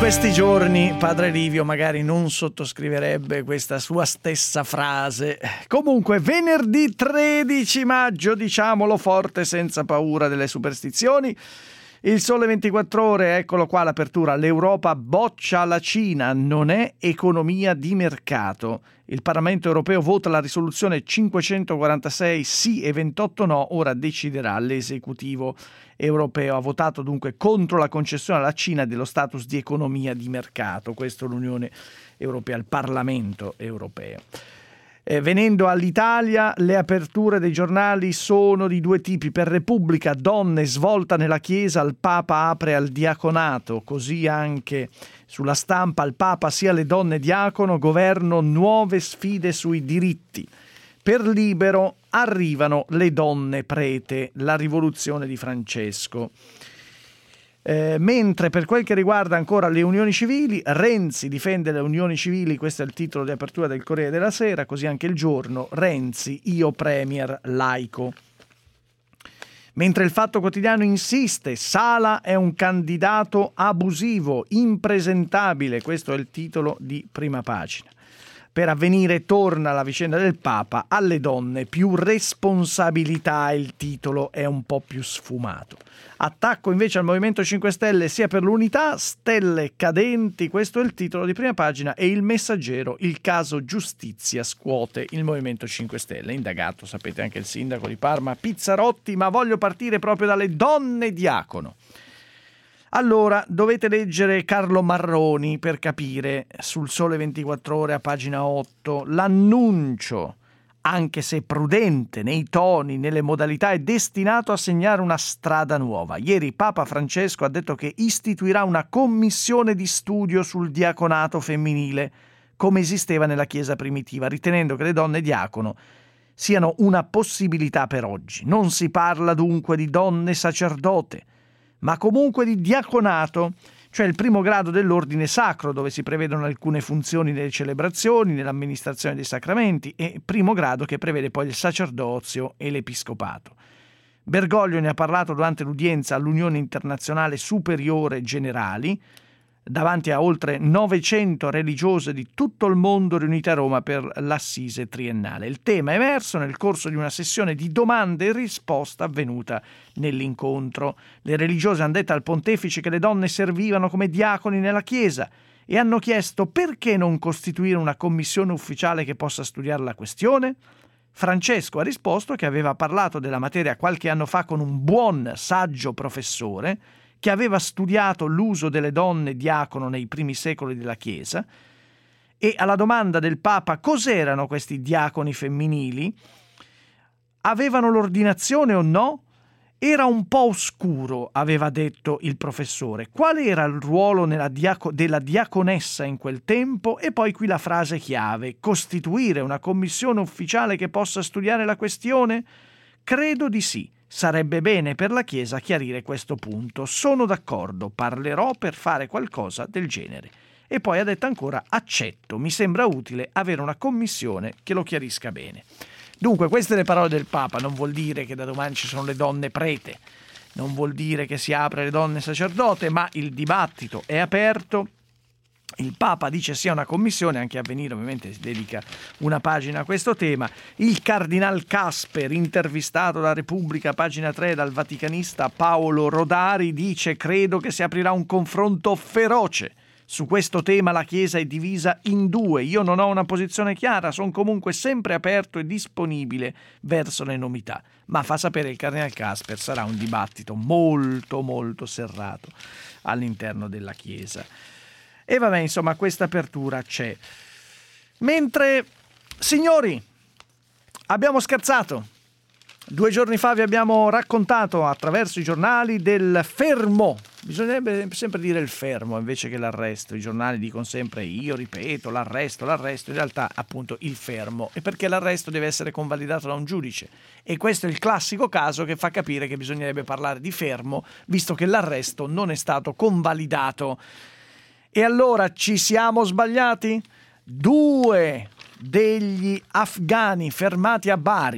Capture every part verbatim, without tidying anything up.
questi giorni padre Livio magari non sottoscriverebbe questa sua stessa frase. Comunque, venerdì tredici maggio, diciamolo forte senza paura delle superstizioni. Il Sole ventiquattro Ore, eccolo qua l'apertura. L'Europa boccia la Cina, non è economia di mercato. Il Parlamento europeo vota la risoluzione cinquecentoquarantasei sì e ventotto no, ora deciderà l'esecutivo europeo. Ha votato dunque contro la concessione alla Cina dello status di economia di mercato. Questo l'Unione Europea, il Parlamento europeo. Eh, venendo all'Italia, le aperture dei giornali sono di due tipi. Per Repubblica, donne, svolta nella Chiesa, il Papa apre al diaconato. Così anche sulla Stampa, il Papa sia le donne diacono, governo, nuove sfide sui diritti. Per Libero, arrivano le donne prete, la rivoluzione di Francesco. Eh, mentre per quel che riguarda ancora le unioni civili, Renzi difende le unioni civili, questo è il titolo di apertura del Corriere della Sera, così anche Il Giorno, Renzi, io premier laico. Mentre il Fatto Quotidiano insiste, Sala è un candidato abusivo, impresentabile, questo è il titolo di prima pagina. Per Avvenire torna la vicenda del Papa, alle donne più responsabilità, il titolo è un po' più sfumato. Attacco invece al Movimento cinque Stelle sia per l'unità, stelle cadenti, questo è il titolo di prima pagina, e Il Messaggero, il caso giustizia scuote il Movimento cinque Stelle. Indagato, sapete, anche il sindaco di Parma, Pizzarotti, ma voglio partire proprio dalle donne diacono. Allora, dovete leggere Carlo Marroni per capire, sul Sole ventiquattro Ore a pagina otto, l'annuncio, anche se prudente nei toni, nelle modalità, è destinato a segnare una strada nuova. Ieri Papa Francesco ha detto che istituirà una commissione di studio sul diaconato femminile, come esisteva nella Chiesa primitiva, ritenendo che le donne diacono siano una possibilità per oggi. Non si parla dunque di donne sacerdote, ma comunque di diaconato, cioè il primo grado dell'ordine sacro, dove si prevedono alcune funzioni nelle celebrazioni, nell'amministrazione dei sacramenti, e primo grado che prevede poi il sacerdozio e l'episcopato. Bergoglio ne ha parlato durante l'udienza all'Unione Internazionale Superiore Generali, davanti a oltre novecento religiose di tutto il mondo riunite a Roma per l'Assise triennale. Il tema è emerso nel corso di una sessione di domande e risposta avvenuta nell'incontro. Le religiose hanno detto al pontefice che le donne servivano come diaconi nella Chiesa e hanno chiesto perché non costituire una commissione ufficiale che possa studiare la questione. Francesco ha risposto che aveva parlato della materia qualche anno fa con un buon, saggio professore che aveva studiato l'uso delle donne diacono nei primi secoli della Chiesa, e alla domanda del Papa cos'erano questi diaconi femminili, avevano l'ordinazione o no? Era un po' oscuro, aveva detto il professore. Quale era il ruolo nella diaco- della diaconessa in quel tempo? E poi qui la frase chiave: costituire una commissione ufficiale che possa studiare la questione? Credo di sì. Sarebbe bene per la Chiesa chiarire questo punto. Sono d'accordo, parlerò per fare qualcosa del genere. E poi ha detto ancora: accetto, mi sembra utile avere una commissione che lo chiarisca bene. Dunque, queste le parole del Papa. Non vuol dire che da domani ci sono le donne prete, non vuol dire che si apre le donne sacerdote, ma il dibattito è aperto. Il Papa dice sia una commissione, anche Avvenire ovviamente si dedica una pagina a questo tema. Il Cardinal Casper, intervistato da Repubblica, pagina tre, dal vaticanista Paolo Rodari, dice: credo che si aprirà un confronto feroce. Su questo tema la Chiesa è divisa in due. Io non ho una posizione chiara, sono comunque sempre aperto e disponibile verso le novità. Ma fa sapere il Cardinal Casper, sarà un dibattito molto molto serrato all'interno della Chiesa. E vabbè, insomma, questa apertura c'è. Mentre, signori, abbiamo scherzato. Due giorni fa vi abbiamo raccontato attraverso i giornali del fermo. Bisognerebbe sempre dire il fermo invece che l'arresto. I giornali dicono sempre, io ripeto, l'arresto, l'arresto. In realtà, appunto, il fermo. E perché l'arresto deve essere convalidato da un giudice. E questo è il classico caso che fa capire che bisognerebbe parlare di fermo, visto che l'arresto non è stato convalidato. E allora ci siamo sbagliati? Due degli afghani fermati a Bari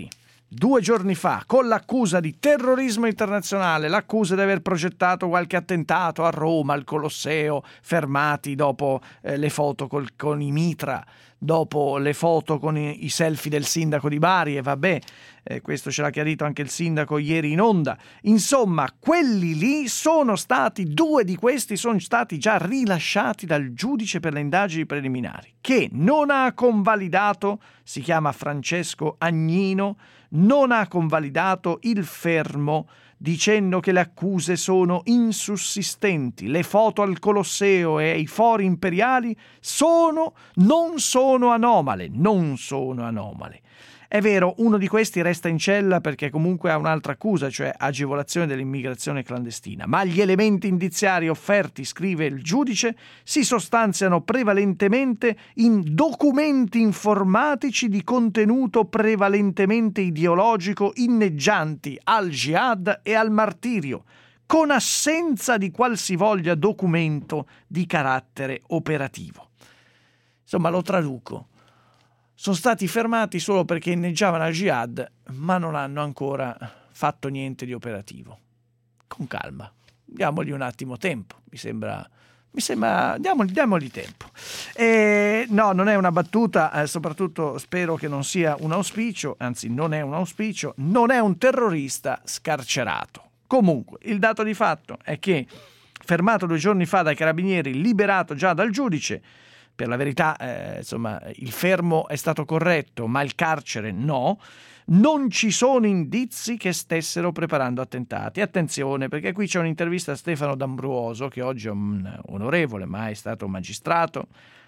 due giorni fa con l'accusa di terrorismo internazionale, l'accusa di aver progettato qualche attentato a Roma, al Colosseo, fermati dopo eh, le foto col, con i mitra, dopo le foto con i, i selfie del sindaco di Bari, e vabbè, eh, questo ce l'ha chiarito anche il sindaco ieri in onda. Insomma, quelli lì sono stati, due di questi sono stati già rilasciati dal giudice per le indagini preliminari, che non ha convalidato, si chiama Francesco Agnino, non ha convalidato il fermo, dicendo che le accuse sono insussistenti. Le foto al Colosseo e ai fori imperiali sono, non sono anomale, non sono anomale. È vero, uno di questi resta in cella perché comunque ha un'altra accusa, cioè agevolazione dell'immigrazione clandestina, ma gli elementi indiziari offerti, scrive il giudice, si sostanziano prevalentemente in documenti informatici di contenuto prevalentemente ideologico inneggianti al jihad e al martirio, con assenza di qualsivoglia documento di carattere operativo. Insomma, lo traduco. Sono stati fermati solo perché inneggiavano al jihad, ma non hanno ancora fatto niente di operativo. Con calma, diamogli un attimo tempo, mi sembra, mi sembra, diamogli, diamogli tempo. E no, non è una battuta, eh, soprattutto spero che non sia un auspicio, anzi non è un auspicio, non è un terrorista scarcerato. Comunque, il dato di fatto è che, fermato due giorni fa dai carabinieri, liberato già dal giudice, per la verità, eh, insomma, il fermo è stato corretto, ma il carcere no. Non ci sono indizi che stessero preparando attentati. Attenzione, perché qui c'è un'intervista a Stefano D'Ambruoso, che oggi è un onorevole, ma è stato magistrato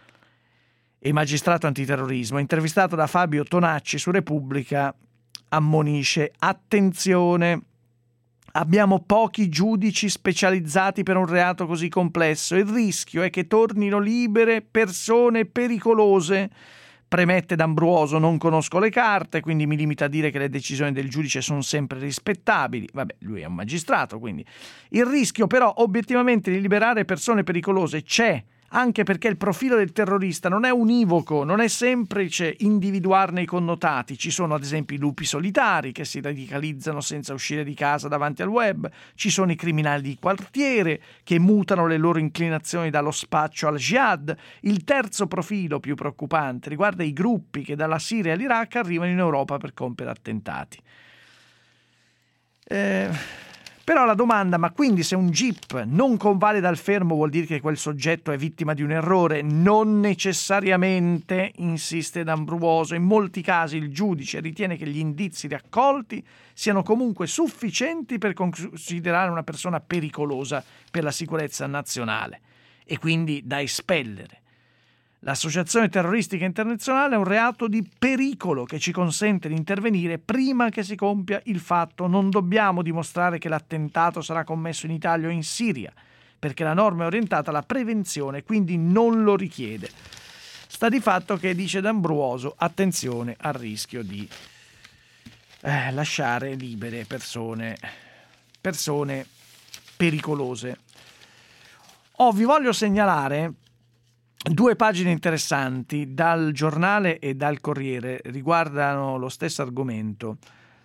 e magistrato antiterrorismo, intervistato da Fabio Tonacci su Repubblica, ammonisce: attenzione, abbiamo pochi giudici specializzati per un reato così complesso. Il rischio è che tornino libere persone pericolose. Premette D'Ambruoso: non conosco le carte, quindi mi limito a dire che le decisioni del giudice sono sempre rispettabili. Vabbè, lui è un magistrato, quindi. Il rischio però obiettivamente di liberare persone pericolose c'è, anche perché il profilo del terrorista non è univoco, non è semplice individuarne i connotati. Ci sono ad esempio i lupi solitari che si radicalizzano senza uscire di casa davanti al web, ci sono i criminali di quartiere che mutano le loro inclinazioni dallo spaccio al jihad. Il terzo profilo più preoccupante riguarda i gruppi che dalla Siria all'Iraq arrivano in Europa per compiere attentati. Eh... Però la domanda, ma quindi se un jeep non convalida il fermo vuol dire che quel soggetto è vittima di un errore? Non necessariamente, insiste D'Ambruoso. In molti casi il giudice ritiene che gli indizi raccolti siano comunque sufficienti per considerare una persona pericolosa per la sicurezza nazionale e quindi da espellere. L'associazione terroristica internazionale è un reato di pericolo che ci consente di intervenire prima che si compia il fatto. Non dobbiamo dimostrare che l'attentato sarà commesso in Italia o in Siria, perché la norma è orientata alla prevenzione, quindi non lo richiede. Sta di fatto che, dice D'Ambruoso, attenzione al rischio di eh, lasciare libere persone, persone pericolose. Oh, vi voglio segnalare due pagine interessanti dal Giornale e dal Corriere, riguardano lo stesso argomento.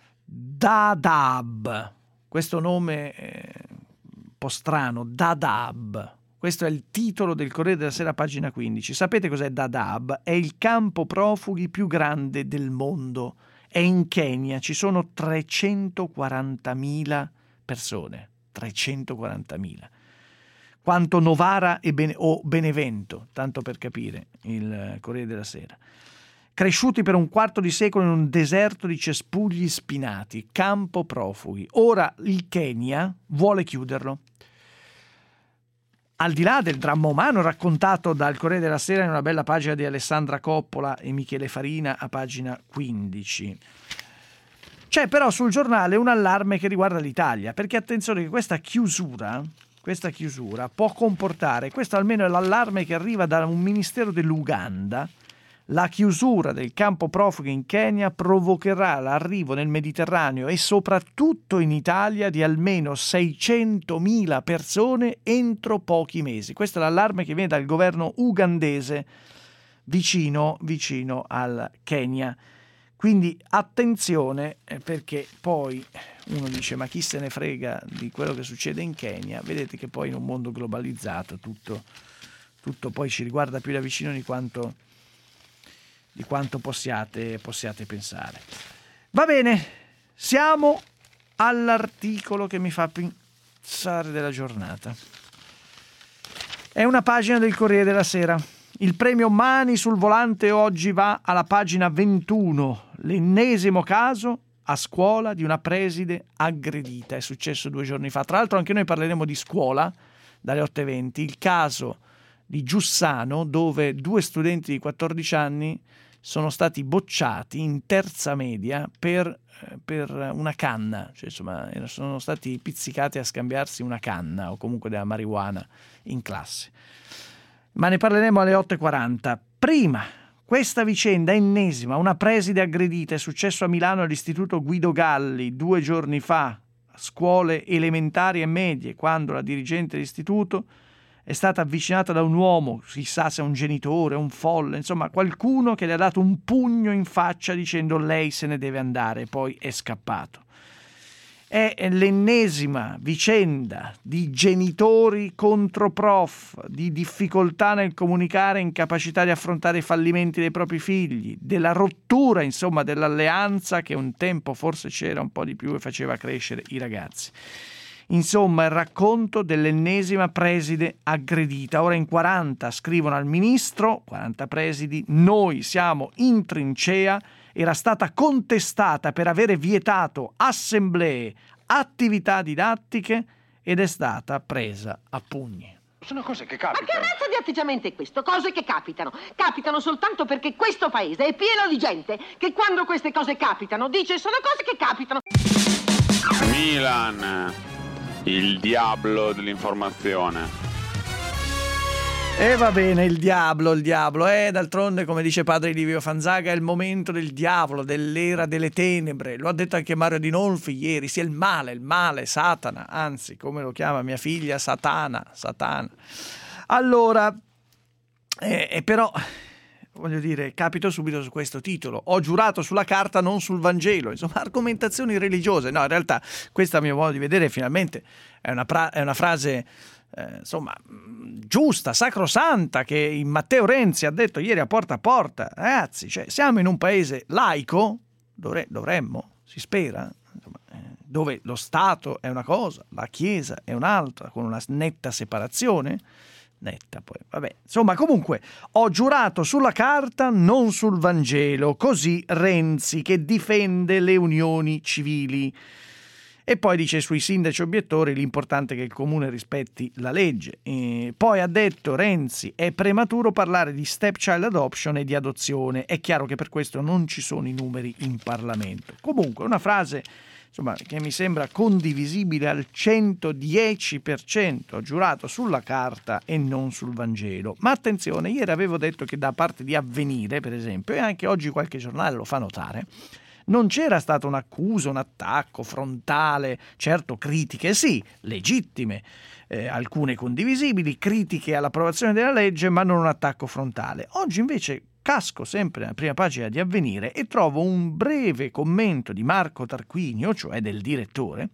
Dadaab, questo nome è un po' strano, Dadaab. Questo è il titolo del Corriere della Sera, pagina quindici. Sapete cos'è Dadaab? È il campo profughi più grande del mondo. È in Kenya, ci sono trecentoquarantamila persone. trecentoquarantamila. Quanto Novara e Bene- o Benevento, tanto per capire, il Corriere della Sera. Cresciuti per un quarto di secolo in un deserto di cespugli spinati, campo profughi. Ora il Kenya vuole chiuderlo. Al di là del dramma umano raccontato dal Corriere della Sera in una bella pagina di Alessandra Coppola e Michele Farina a pagina quindici. C'è però sul giornale un allarme che riguarda l'Italia, perché attenzione che questa chiusura... Questa chiusura può comportare, questo almeno è l'allarme che arriva da un ministero dell'Uganda, la chiusura del campo profughi in Kenya provocherà l'arrivo nel Mediterraneo e soprattutto in Italia di almeno seicentomila persone entro pochi mesi. Questo è l'allarme che viene dal governo ugandese vicino, vicino al Kenya. Quindi attenzione, perché poi uno dice ma chi se ne frega di quello che succede in Kenya. Vedete che poi in un mondo globalizzato tutto, tutto poi ci riguarda più da vicino di quanto, di quanto possiate, possiate pensare. Va bene, siamo all'articolo che mi fa pensare della giornata. È una pagina del Corriere della Sera. Il premio Mani sul volante oggi va alla pagina ventuno, l'ennesimo caso a scuola di una preside aggredita. È successo due giorni fa. Tra l'altro anche noi parleremo di scuola dalle otto e venti. Il caso di Giussano, dove due studenti di quattordici anni sono stati bocciati in terza media per, per una canna. Cioè, insomma, sono stati pizzicati a scambiarsi una canna o comunque della marijuana in classe. Ma ne parleremo alle otto e quaranta. Prima, questa vicenda ennesima, una preside aggredita, è successo a Milano all'Istituto Guido Galli due giorni fa, a scuole elementari e medie, quando la dirigente dell'istituto è stata avvicinata da un uomo, chissà se è un genitore, un folle, insomma qualcuno che le ha dato un pugno in faccia dicendo lei se ne deve andare, poi è scappato. È l'ennesima vicenda di genitori contro prof, di difficoltà nel comunicare, incapacità di affrontare i fallimenti dei propri figli, della rottura, insomma, dell'alleanza che un tempo forse c'era un po' di più e faceva crescere i ragazzi. Insomma, il racconto dell'ennesima preside aggredita. Ora in quaranta scrivono al ministro, quaranta presidi, noi siamo in trincea. Era stata contestata per avere vietato assemblee, attività didattiche ed è stata presa a pugni. Sono cose che capitano. Ma che razza di atteggiamento è questo? Cose che capitano. Capitano soltanto perché questo paese è pieno di gente che quando queste cose capitano dice sono cose che capitano. Milan, il diavolo dell'informazione. E va bene, il diavolo, il diavolo. Eh, d'altronde, come dice padre Livio Fanzaga, è il momento del diavolo, dell'era delle tenebre. Lo ha detto anche Mario Dinolfi ieri. Sia il male, il male, Satana. Anzi, come lo chiama mia figlia, Satana, Satana. Allora, eh, eh, però, voglio dire, capito subito su questo titolo. Ho giurato sulla carta, non sul Vangelo. Insomma, argomentazioni religiose. No, in realtà, questa a mio modo di vedere, finalmente, è una, pra- è una frase... Eh, insomma, giusta, sacrosanta, che in Matteo Renzi ha detto ieri a Porta a Porta. Ragazzi, cioè, siamo in un paese laico, dovre- dovremmo, si spera, insomma, eh, dove lo Stato è una cosa, la Chiesa è un'altra, con una netta separazione, netta poi, vabbè. Insomma, comunque, ho giurato sulla carta, non sul Vangelo, così Renzi, che difende le unioni civili. E poi dice sui sindaci obiettori l'importante è che il comune rispetti la legge. E poi ha detto Renzi, è prematuro parlare di stepchild adoption e di adozione. È chiaro che per questo non ci sono i numeri in Parlamento. Comunque una frase, insomma, che mi sembra condivisibile al centodieci per cento. Ho giurato sulla carta e non sul Vangelo. Ma attenzione, ieri avevo detto che da parte di Avvenire, per esempio, e anche oggi qualche giornale lo fa notare, non c'era stato un'accusa, un attacco frontale, certo critiche sì, legittime, eh, alcune condivisibili, critiche all'approvazione della legge, ma non un attacco frontale. Oggi invece casco sempre nella prima pagina di Avvenire e trovo un breve commento di Marco Tarquinio, cioè del direttore,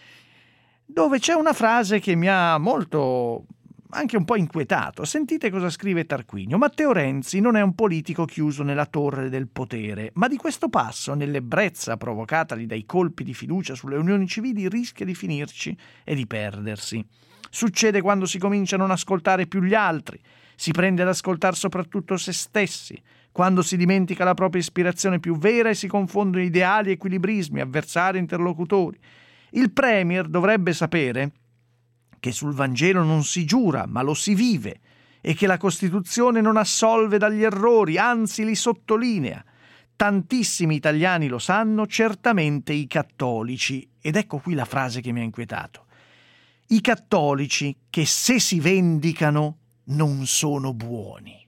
dove c'è una frase che mi ha molto... anche un po' inquietato. Sentite cosa scrive Tarquinio. Matteo Renzi non è un politico chiuso nella torre del potere, ma di questo passo, nell'ebbrezza provocatagli dai colpi di fiducia sulle unioni civili, rischia di finirci e di perdersi. Succede quando si comincia a non ascoltare più gli altri, si prende ad ascoltare soprattutto se stessi, quando si dimentica la propria ispirazione più vera e si confondono ideali, equilibrismi, avversari e interlocutori. Il Premier dovrebbe sapere che sul Vangelo non si giura, ma lo si vive, e che la Costituzione non assolve dagli errori, anzi li sottolinea. Tantissimi italiani lo sanno, certamente i cattolici. Ed ecco qui la frase che mi ha inquietato. I cattolici che se si vendicano non sono buoni,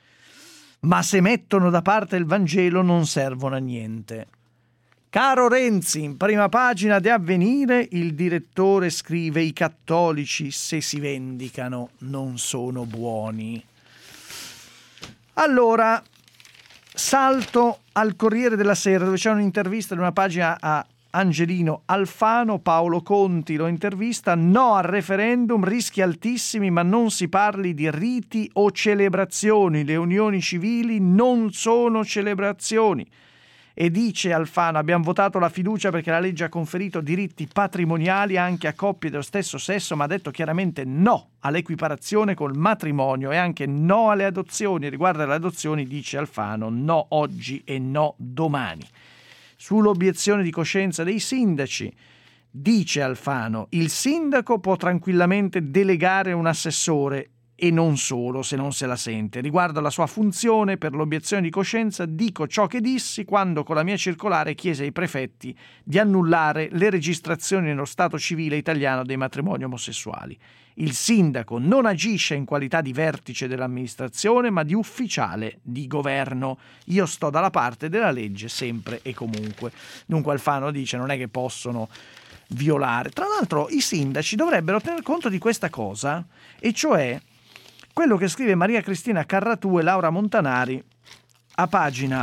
ma se mettono da parte il Vangelo non servono a niente. Caro Renzi, in prima pagina di Avvenire il direttore scrive: i cattolici se si vendicano non sono buoni. Allora, salto al Corriere della Sera, dove c'è un'intervista di una pagina a Angelino Alfano. Paolo Conti lo intervista: no al referendum, rischi altissimi, ma non si parli di riti o celebrazioni, le unioni civili non sono celebrazioni. E dice Alfano: abbiamo votato la fiducia perché la legge ha conferito diritti patrimoniali anche a coppie dello stesso sesso, ma ha detto chiaramente no all'equiparazione col matrimonio e anche no alle adozioni. Riguardo alle adozioni dice Alfano: no oggi e no domani. Sull'obiezione di coscienza dei sindaci dice Alfano: il sindaco può tranquillamente delegare un assessore e non solo, se non se la sente. Riguardo alla sua funzione per l'obiezione di coscienza, dico ciò che dissi quando con la mia circolare chiese ai prefetti di annullare le registrazioni nello stato civile italiano dei matrimoni omosessuali. Il sindaco non agisce in qualità di vertice dell'amministrazione, ma di ufficiale di governo. Io sto dalla parte della legge sempre e comunque. Dunque Alfano dice: non è che possono violare. Tra l'altro i sindaci dovrebbero tener conto di questa cosa, e cioè quello che scrive Maria Cristina Carratù e Laura Montanari a pagina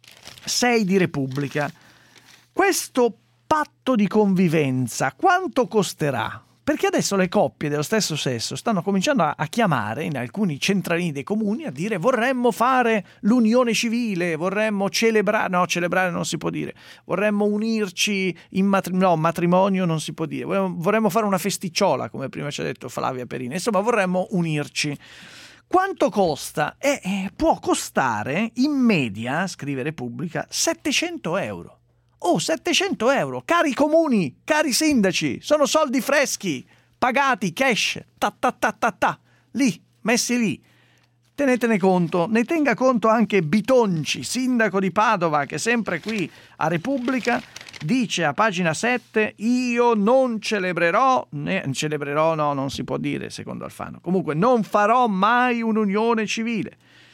sei di Repubblica. Questo patto di convivenza quanto costerà? Perché adesso le coppie dello stesso sesso stanno cominciando a, a chiamare in alcuni centralini dei comuni a dire: vorremmo fare l'unione civile, vorremmo celebrare, no, celebrare non si può dire, vorremmo unirci in matrimonio, no, matrimonio non si può dire, vorremmo, vorremmo fare una festicciola, come prima ci ha detto Flavia Perini, insomma vorremmo unirci. Quanto costa? Eh, eh, può costare in media, scrive Repubblica, settecento euro. Oh, settecento euro, cari comuni, cari sindaci, sono soldi freschi, pagati, cash, ta ta ta ta ta, lì, messi lì. Tenetene conto, ne tenga conto anche Bitonci, sindaco di Padova, che sempre qui a Repubblica dice a pagina sette: io non celebrerò, né, celebrerò no, non si può dire secondo Alfano, comunque non farò mai un'unione civile.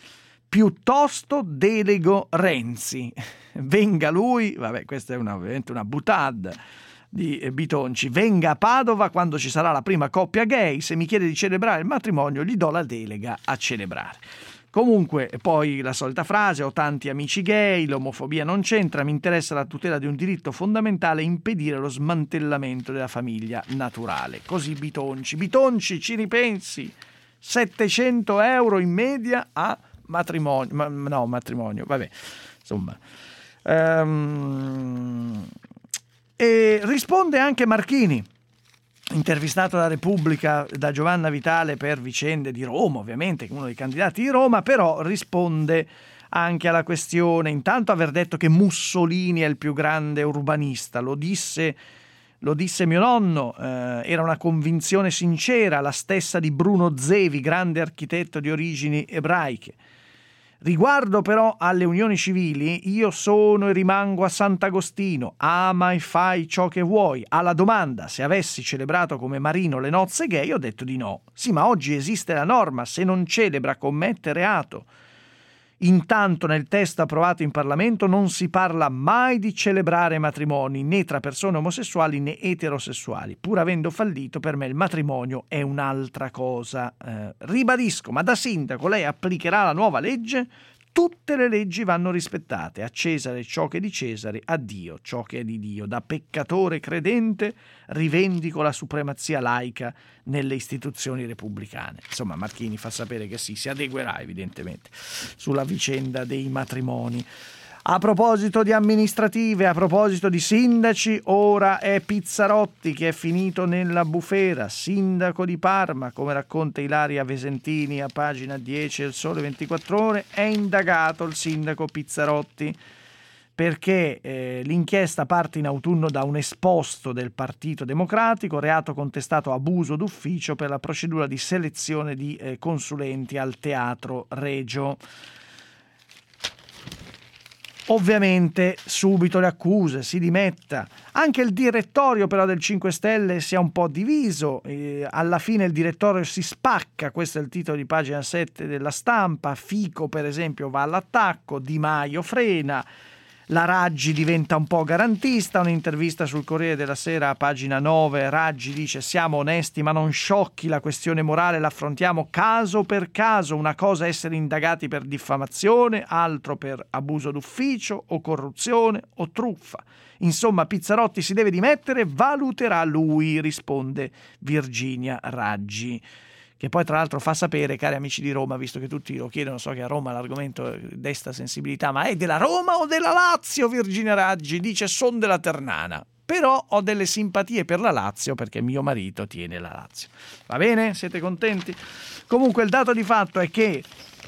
Piuttosto delego Renzi. Venga lui, vabbè, questa è una, ovviamente una boutade di Bitonci, venga a Padova quando ci sarà la prima coppia gay, se mi chiede di celebrare il matrimonio gli do la delega a celebrare. Comunque, poi la solita frase: ho tanti amici gay, l'omofobia non c'entra, mi interessa la tutela di un diritto fondamentale, impedire lo smantellamento della famiglia naturale. Così Bitonci. Bitonci, ci ripensi, settecento euro in media a matrimonio, ma, no matrimonio, vabbè, insomma. Um, e risponde anche Marchini, intervistato da Repubblica da Giovanna Vitale per vicende di Roma, ovviamente, uno dei candidati di Roma, però risponde anche alla questione, intanto aver detto che Mussolini è il più grande urbanista, lo disse Lo disse mio nonno, eh, era una convinzione sincera, la stessa di Bruno Zevi, grande architetto di origini ebraiche. Riguardo però alle unioni civili, io sono e rimango a Sant'Agostino, ama e fai ciò che vuoi. Alla domanda se avessi celebrato come Marino le nozze gay, ho detto di no. Sì, ma oggi esiste la norma, se non celebra commette reato. Intanto nel testo approvato in Parlamento non si parla mai di celebrare matrimoni né tra persone omosessuali né eterosessuali. Pur avendo fallito, per me il matrimonio è un'altra cosa. Eh, ribadisco, ma da sindaco lei applicherà la nuova legge? Tutte le leggi vanno rispettate. A Cesare ciò che è di Cesare, a Dio ciò che è di Dio. Da peccatore credente rivendico la supremazia laica nelle istituzioni repubblicane. Insomma, Marchini fa sapere che sì, si adeguerà evidentemente sulla vicenda dei matrimoni. A proposito di amministrative, a proposito di sindaci, ora è Pizzarotti che è finito nella bufera, sindaco di Parma, come racconta Ilaria Vesentini a pagina dieci del Sole ventiquattro Ore, è indagato il sindaco Pizzarotti perché eh, l'inchiesta parte in autunno da un esposto del Partito Democratico, reato contestato abuso d'ufficio per la procedura di selezione di eh, consulenti al Teatro Regio. Ovviamente subito le accuse, si dimetta. Anche il direttorio però del cinque Stelle si è un po' diviso, eh, alla fine il direttorio si spacca, questo è il titolo di pagina sette della Stampa. Fico per esempio va all'attacco, Di Maio frena, La Raggi diventa un po' garantista, un'intervista sul Corriere della Sera a pagina nove, Raggi dice siamo onesti ma non sciocchi, la questione morale l'affrontiamo caso per caso, una cosa è essere indagati per diffamazione, altro per abuso d'ufficio o corruzione o truffa. Insomma, Pizzarotti si deve dimettere, valuterà lui, risponde Virginia Raggi. Che poi tra l'altro fa sapere, cari amici di Roma, visto che tutti lo chiedono, so che a Roma l'argomento desta sensibilità, ma è della Roma o della Lazio? Virginia Raggi dice son della Ternana, però ho delle simpatie per la Lazio perché mio marito tiene la Lazio. Va bene? Siete contenti? Comunque il dato di fatto è che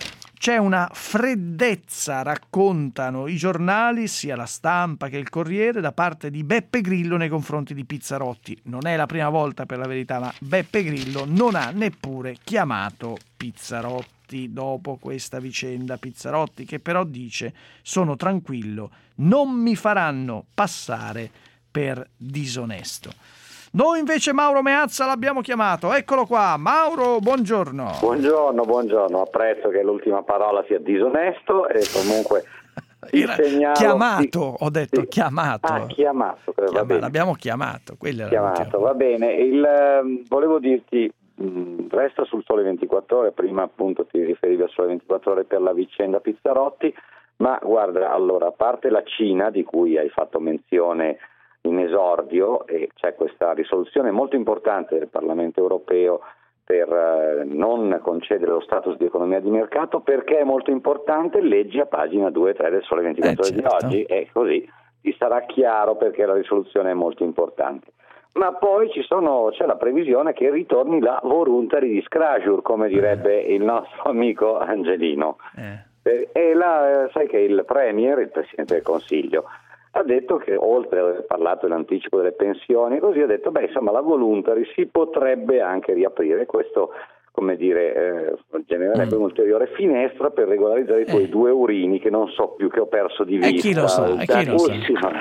c'è una freddezza, raccontano i giornali, sia la Stampa che il Corriere, da parte di Beppe Grillo nei confronti di Pizzarotti. Non è la prima volta, per la verità, ma Beppe Grillo non ha neppure chiamato Pizzarotti dopo questa vicenda. Pizzarotti che però dice sono tranquillo, non mi faranno passare per disonesto. Noi invece Mauro Meazza l'abbiamo chiamato, eccolo qua. Mauro, buongiorno. Buongiorno, buongiorno, apprezzo che l'ultima parola sia disonesto e comunque Era segnalo... chiamato, ho detto sì. chiamato. Ah, chiamato, credo, Chiama, va bene. L'abbiamo chiamato, quello era Chiamato, va bene. Il, eh, volevo dirti, mh, resta sul Sole ventiquattro Ore, prima appunto ti riferivi al Sole ventiquattro Ore per la vicenda Pizzarotti, ma guarda, allora, a parte la Cina di cui hai fatto menzione in esordio, e c'è questa risoluzione molto importante del Parlamento europeo per eh, non concedere lo status di economia di mercato. Perché è molto importante? Leggi a pagina due e tre del Sole ventiquattro Ore eh, certo. di oggi e così ti sarà chiaro perché la risoluzione è molto importante. Ma poi ci sono, c'è la previsione che ritorni la voluntary disclosure, come direbbe il nostro amico Angelino. Eh. E la, sai che il Premier, il Presidente del Consiglio, ha detto che, oltre ad aver parlato dell'anticipo delle pensioni, così ha detto, beh, insomma, la voluntary si potrebbe anche riaprire. Questo, come dire, eh, genererebbe mm. un'ulteriore finestra per regolarizzare i tuoi eh. due urini, che non so più, che ho perso di vista. E chi lo sa, e chi lo sa.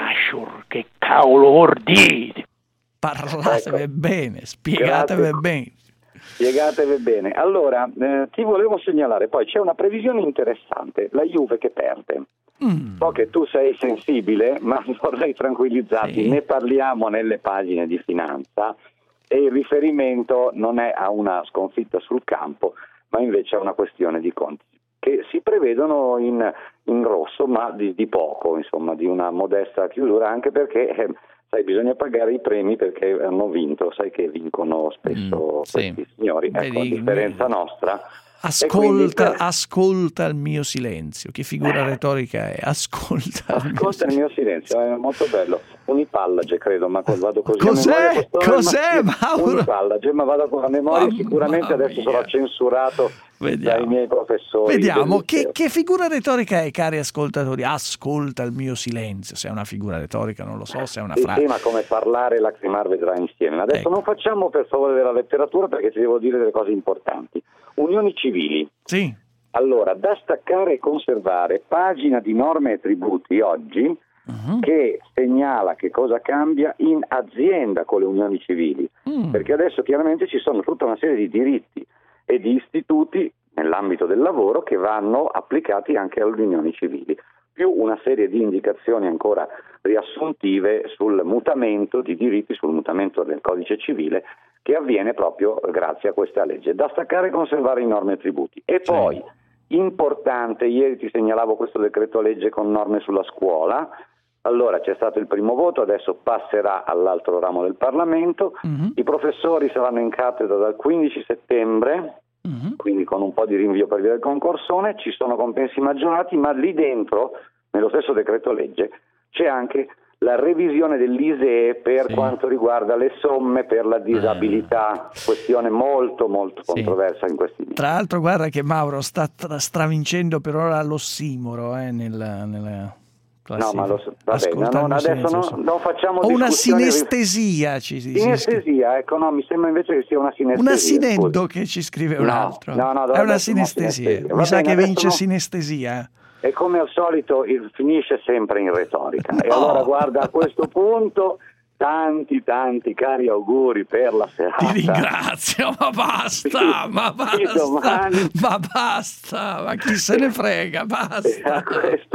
Che cavolo ordini! Parlatevi ecco. bene, spiegatevi Grazie. bene. Spiegatevi bene. Allora, eh, ti volevo segnalare, poi c'è una previsione interessante, la Juve che perde. Mm. So che tu sei sensibile, ma vorrei tranquillizzarti, sì. Ne parliamo nelle pagine di finanza e il riferimento non è a una sconfitta sul campo, ma invece a una questione di conti che si prevedono in, in rosso, ma di, di poco, insomma, di una modesta chiusura, anche perché eh, sai, bisogna pagare i premi perché hanno vinto, sai che vincono spesso mm, questi sì. signori, ecco, Vedi, a differenza nostra. Ascolta, quindi, ascolta il mio silenzio. Che figura retorica è? Ascolta, ascolta il mio il mio silenzio, è molto bello. Unipallage, credo, ma vado così Cos'è? a memoria. Cos'è, Mauro? Unipallage, ma vado con la memoria, Mamma sicuramente adesso mia. sarò censurato Vediamo. dai miei professori. Vediamo, che, che figura retorica è, cari ascoltatori? Ascolta il mio silenzio. Se è una figura retorica non lo so, se è una sì, frase. Sì, ma come parlare e lacrimare vedrà insieme. Adesso ecco. non facciamo per favore della letteratura perché ti devo dire delle cose importanti. Unioni civili. Sì. Allora, da staccare e conservare, pagina di norme e tributi oggi, uh-huh. che segnala che cosa cambia in azienda con le unioni civili, mm. perché adesso chiaramente ci sono tutta una serie di diritti e di istituti nell'ambito del lavoro che vanno applicati anche alle unioni civili, più una serie di indicazioni ancora riassuntive sul mutamento di diritti, sul mutamento del codice civile, che avviene proprio grazie a questa legge. Da staccare e conservare in norme e tributi. E sì. poi, importante, ieri ti segnalavo questo decreto legge con norme sulla scuola. Allora c'è stato il primo voto, adesso passerà all'altro ramo del Parlamento. Mm-hmm. I professori saranno in cattedra dal quindici settembre, mm-hmm. quindi con un po' di rinvio per via del concorsone, ci sono compensi maggiorati, ma lì dentro, nello stesso decreto legge, c'è anche la revisione dell'I S E E per sì. quanto riguarda le somme per la disabilità, eh. questione molto molto sì. controversa in questi mesi. Tra l'altro guarda che Mauro sta tra- stravincendo per ora l'ossimoro eh, nella, nella classifica. No, ma lo so, va bene, non, adesso non, non facciamo o una discussioni. sinestesia ci si Sinestesia, ecco, no, mi sembra invece che sia una sinestesia. Una sineddo che ci scrive un no, altro. No, no, è una sinestesia. sinestesia. Mi sa bene, che vince no. sinestesia. E come al solito il, finisce sempre in retorica. No. E allora guarda, a questo punto tanti tanti cari auguri per la serata. Ti ringrazio, ma basta, sì, ma basta, ma basta, ma chi se ne frega, basta. E a questo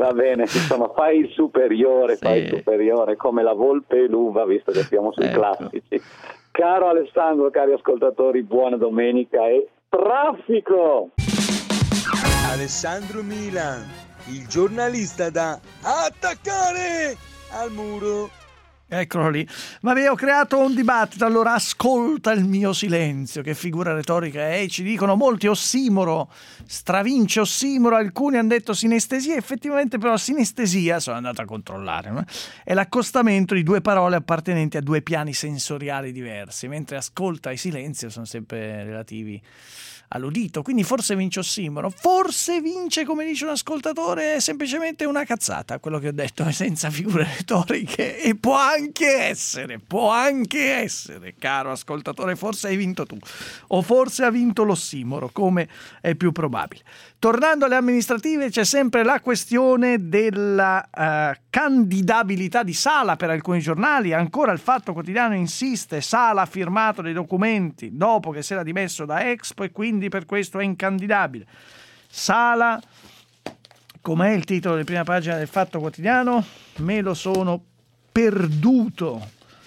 Va bene, insomma, fai il superiore, Sì. fai il superiore come la volpe e l'uva, visto che siamo sui Ecco. classici. Caro Alessandro, cari ascoltatori, buona domenica e traffico! Alessandro Milan, il giornalista da attaccare al muro. Eccolo lì. Vabbè, ho creato un dibattito, allora ascolta il mio silenzio, che figura retorica è, ci dicono molti ossimoro, stravince ossimoro, alcuni hanno detto sinestesia, effettivamente però sinestesia, sono andato a controllare, no? È l'accostamento di due parole appartenenti a due piani sensoriali diversi, mentre ascolta e silenzio sono sempre relativi all'udito, quindi forse vince ossimoro, forse vince, come dice un ascoltatore, semplicemente una cazzata, quello che ho detto è senza figure retoriche, e può anche essere, può anche essere, caro ascoltatore, forse hai vinto tu, o forse ha vinto l'ossimoro, come è più probabile. Tornando alle amministrative, c'è sempre la questione della uh, candidabilità di Sala per alcuni giornali. Ancora il Fatto Quotidiano insiste, Sala ha firmato dei documenti dopo che si era dimesso da Expo e quindi per questo è incandidabile. Sala, com'è il titolo di prima pagina del Fatto Quotidiano? Me lo sono perduto.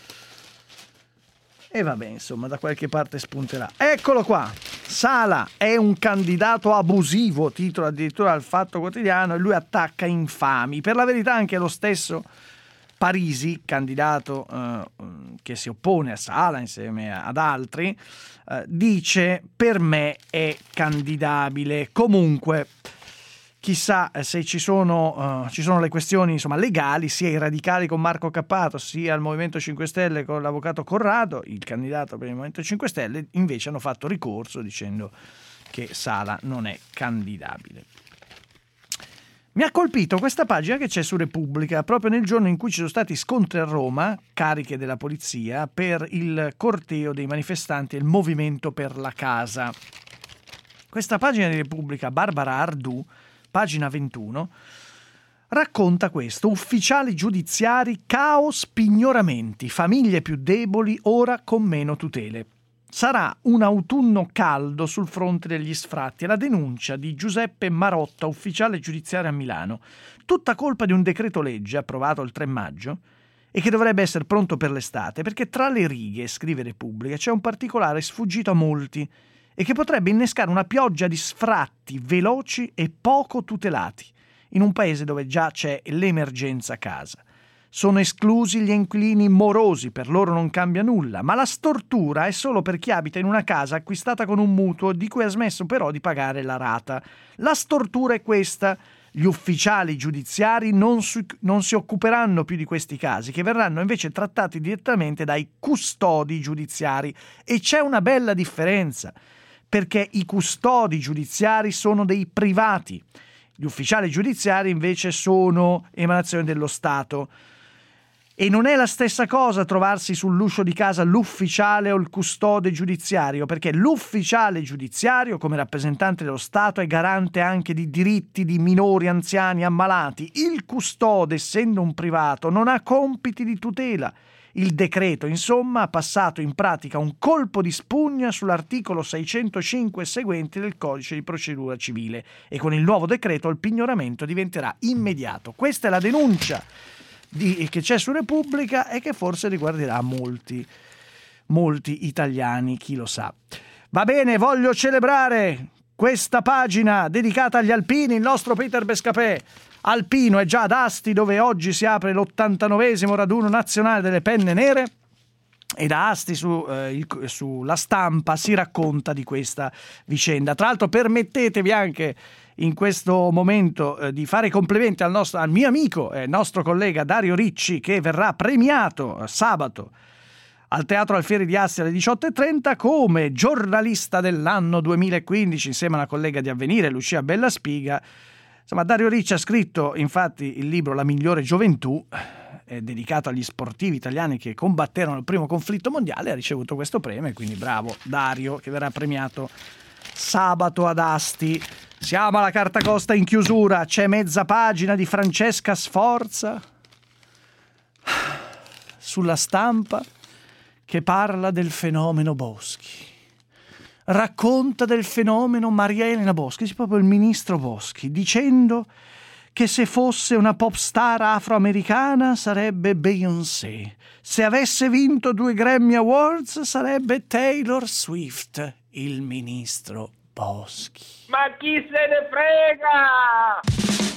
E vabbè, insomma, da qualche parte spunterà. Eccolo qua. Sala è un candidato abusivo, titolo addirittura al Fatto Quotidiano, e lui attacca infami. Per la verità anche lo stesso Parisi, candidato eh, che si oppone a Sala insieme ad altri, eh, dice per me è candidabile. Comunque, chissà se ci sono, uh, ci sono le questioni insomma legali, sia i radicali con Marco Cappato, sia il Movimento cinque Stelle con l'avvocato Corrado, il candidato per il Movimento cinque Stelle, invece hanno fatto ricorso dicendo che Sala non è candidabile. Mi ha colpito questa pagina che c'è su Repubblica, proprio nel giorno in cui ci sono stati scontri a Roma, cariche della polizia, per il corteo dei manifestanti e il Movimento per la Casa. Questa pagina di Repubblica, Barbara Ardù, pagina ventuno, racconta questo: ufficiali giudiziari, caos, pignoramenti, famiglie più deboli ora con meno tutele. Sarà un autunno caldo sul fronte degli sfratti, e la denuncia di Giuseppe Marotta, ufficiale giudiziario a Milano, tutta colpa di un decreto legge approvato il tre maggio e che dovrebbe essere pronto per l'estate, perché tra le righe, scrive Repubblica, c'è un particolare sfuggito a molti e che potrebbe innescare una pioggia di sfratti veloci e poco tutelati in un paese dove già c'è l'emergenza casa. Sono esclusi gli inquilini morosi, per loro non cambia nulla, ma la stortura è solo per chi abita in una casa acquistata con un mutuo di cui ha smesso però di pagare la rata. La stortura è questa: gli ufficiali giudiziari non, su, non si occuperanno più di questi casi, che verranno invece trattati direttamente dai custodi giudiziari. E c'è una bella differenza, perché i custodi giudiziari sono dei privati, gli ufficiali giudiziari invece sono emanazione dello Stato. E non è la stessa cosa trovarsi sull'uscio di casa l'ufficiale o il custode giudiziario, perché l'ufficiale giudiziario, come rappresentante dello Stato, è garante anche di diritti di minori, anziani, ammalati. Il custode, essendo un privato, non ha compiti di tutela. Il decreto, insomma, ha passato in pratica un colpo di spugna sull'articolo seicentocinque e seguenti del Codice di Procedura Civile, e con il nuovo decreto il pignoramento diventerà immediato. Questa è la denuncia di, che c'è su Repubblica e che forse riguarderà molti, molti italiani, chi lo sa. Va bene, voglio celebrare questa pagina dedicata agli alpini, il nostro Peter Bescapè. Alpino è già ad Asti, dove oggi si apre l'ottantanovesimo raduno nazionale delle penne nere, e da Asti su, eh, il, sulla Stampa si racconta di questa vicenda. Tra l'altro permettetevi anche in questo momento eh, di fare complimenti al, nostro, al mio amico e eh, nostro collega Dario Ricci, che verrà premiato eh, sabato al Teatro Alfieri di Asti alle diciotto e trenta come giornalista dell'anno duemilaquindici, insieme a una collega di Avvenire, Lucia Bellaspiga. Insomma, Dario Ricci ha scritto infatti il libro La migliore gioventù, è dedicato agli sportivi italiani che combatterono il primo conflitto mondiale, ha ricevuto questo premio, e quindi bravo Dario, che verrà premiato sabato ad Asti. Siamo alla Carta Costa in chiusura, c'è mezza pagina di Francesca Sforza sulla Stampa che parla del fenomeno Boschi. Racconta del fenomeno Maria Elena Boschi, proprio il ministro Boschi, dicendo che se fosse una pop star afroamericana sarebbe Beyoncé. Se avesse vinto due Grammy Awards sarebbe Taylor Swift, il ministro Boschi. Ma chi se ne frega?